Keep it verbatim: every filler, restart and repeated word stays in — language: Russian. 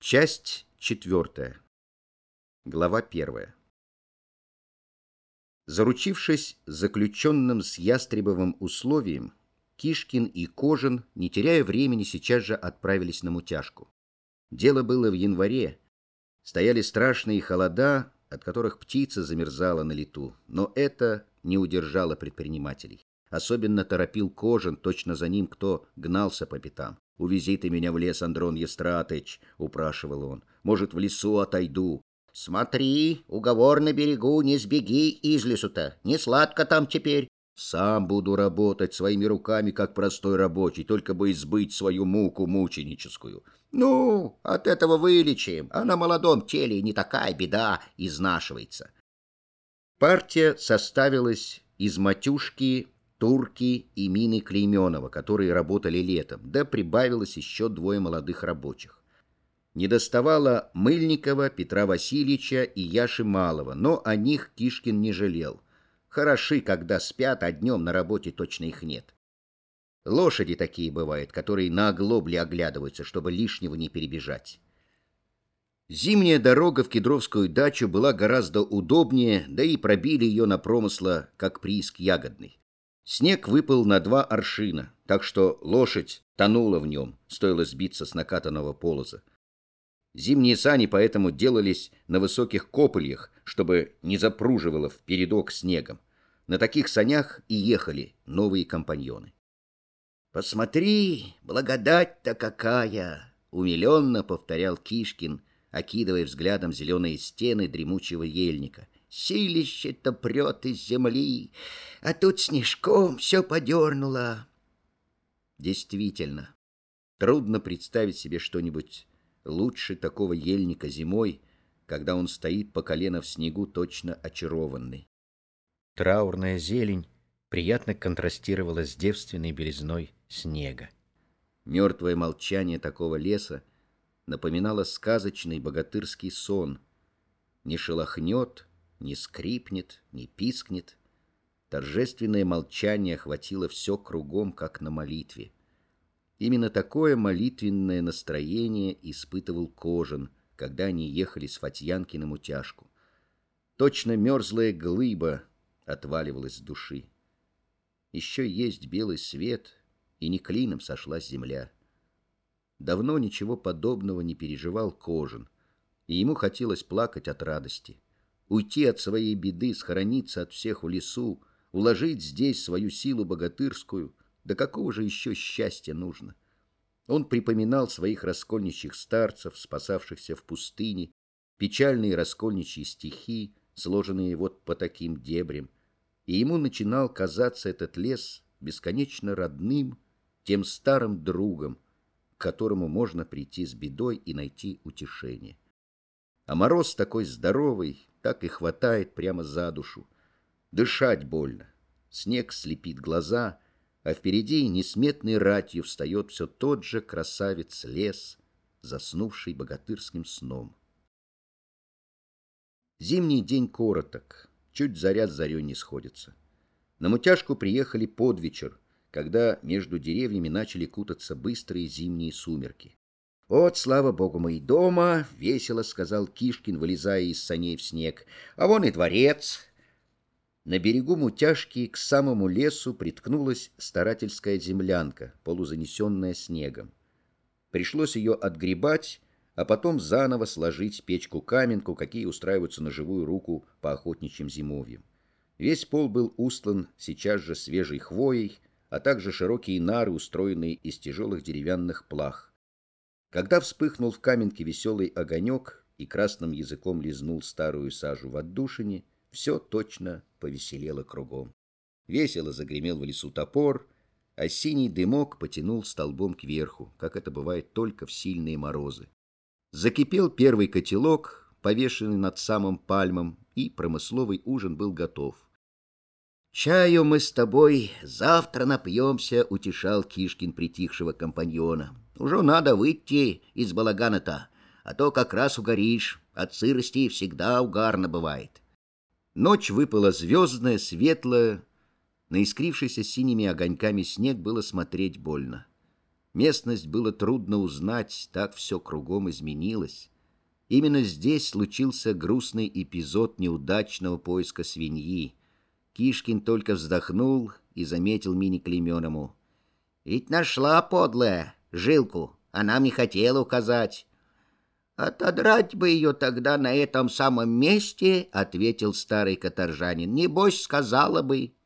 Часть четвертая. Глава первая. Заручившись заключенным с Ястребовым условием, Кишкин и Кожин, не теряя времени, сейчас же отправились на Мутяжку. Дело было в январе. Стояли страшные холода, от которых птица замерзала на лету, но это не удержало предпринимателей. Особенно торопил Кожин, точно за ним кто гнался по пятам. «Увези ты меня в лес, Андрон Евстратыч», — упрашивал он. «Может, в лесу отойду». «Смотри, уговор на берегу, не сбеги из лесу-то, не сладко там теперь». «Сам буду работать своими руками, как простой рабочий, только бы избыть свою муку мученическую». «Ну, от этого вылечим, а на молодом теле не такая беда изнашивается». Партия составилась из Матюшки, Турки и Мины Клейменова, которые работали летом, да прибавилось еще двое молодых рабочих. Недоставало Мыльникова, Петра Васильевича и Яши Малова, но о них Кишкин не жалел. Хороши, когда спят, а днем на работе точно их нет. Лошади такие бывают, которые на оглобле оглядываются, чтобы лишнего не перебежать. Зимняя дорога в Кедровскую дачу была гораздо удобнее, да и пробили ее на промысла, как прииск ягодный. Снег выпал на два аршина, так что лошадь тонула в нем, стоило сбиться с накатанного полоза. Зимние сани поэтому делались на высоких копыльях, чтобы не запруживало впередок снегом. На таких санях и ехали новые компаньоны. «Посмотри, благодать-то какая!» — умиленно повторял Кишкин, окидывая взглядом зеленые стены дремучего ельника. «Силище-то прет из земли, а тут снежком все подернуло». Действительно, трудно представить себе что-нибудь лучше такого ельника зимой, когда он стоит по колено в снегу, точно очарованный. Траурная зелень приятно контрастировала с девственной белизной снега. Мертвое молчание такого леса напоминало сказочный богатырский сон. Не шелохнет, не скрипнет, не пискнет. Торжественное молчание охватило все кругом, как на молитве. Именно такое молитвенное настроение испытывал Кожин, когда они ехали с Фатьянки на Мутяжку. Точно мерзлая глыба отваливалась с души. Еще есть белый свет, и не клином сошлась земля. Давно ничего подобного не переживал Кожин, и ему хотелось плакать от радости. Уйти от своей беды, схорониться от всех в лесу, уложить здесь свою силу богатырскую. Да какого же еще счастья нужно? Он припоминал своих раскольничьих старцев, спасавшихся в пустыне, печальные раскольничьи стихи, сложенные вот по таким дебрям, и ему начинал казаться этот лес бесконечно родным, тем старым другом, к которому можно прийти с бедой и найти утешение. А мороз такой здоровый, так и хватает прямо за душу. Дышать больно, снег слепит глаза, а впереди несметной ратью встает все тот же красавец лес, заснувший богатырским сном. Зимний день короток, чуть заря с зарей не сходится. На Мутяжку приехали под вечер, когда между деревьями начали кутаться быстрые зимние сумерки. «Вот, слава богу, мы и дома», — весело сказал Кишкин, вылезая из саней в снег. «А вон и дворец». На берегу Мутяжки к самому лесу приткнулась старательская землянка, полузанесенная снегом. Пришлось ее отгребать, а потом заново сложить печку-каменку, какие устраиваются на живую руку по охотничьим зимовьям. Весь пол был устлан сейчас же свежей хвоей, а также широкие нары, устроенные из тяжелых деревянных плах. Когда вспыхнул в каменке веселый огонек и красным языком лизнул старую сажу в отдушине, все точно повеселело кругом. Весело загремел в лесу топор, а синий дымок потянул столбом кверху, как это бывает только в сильные морозы. Закипел первый котелок, повешенный над самым пальмом, и промысловый ужин был готов. «Чаю мы с тобой завтра напьемся», — утешал Кишкин притихшего компаньона. «Уже надо выйти из балагана-то, а то как раз угоришь, от сырости всегда угарно бывает». Ночь выпала звездная, светлая. На искрившийся синими огоньками снег было смотреть больно. Местность было трудно узнать, так все кругом изменилось. Именно здесь случился грустный эпизод неудачного поиска свиньи. Кишкин только вздохнул и заметил Мини-Клейменому: «Ведь нашла, подлая, жилку, а нам не хотела указать». «Отодрать бы ее тогда на этом самом месте», — ответил старый каторжанин. «Небось, сказала бы».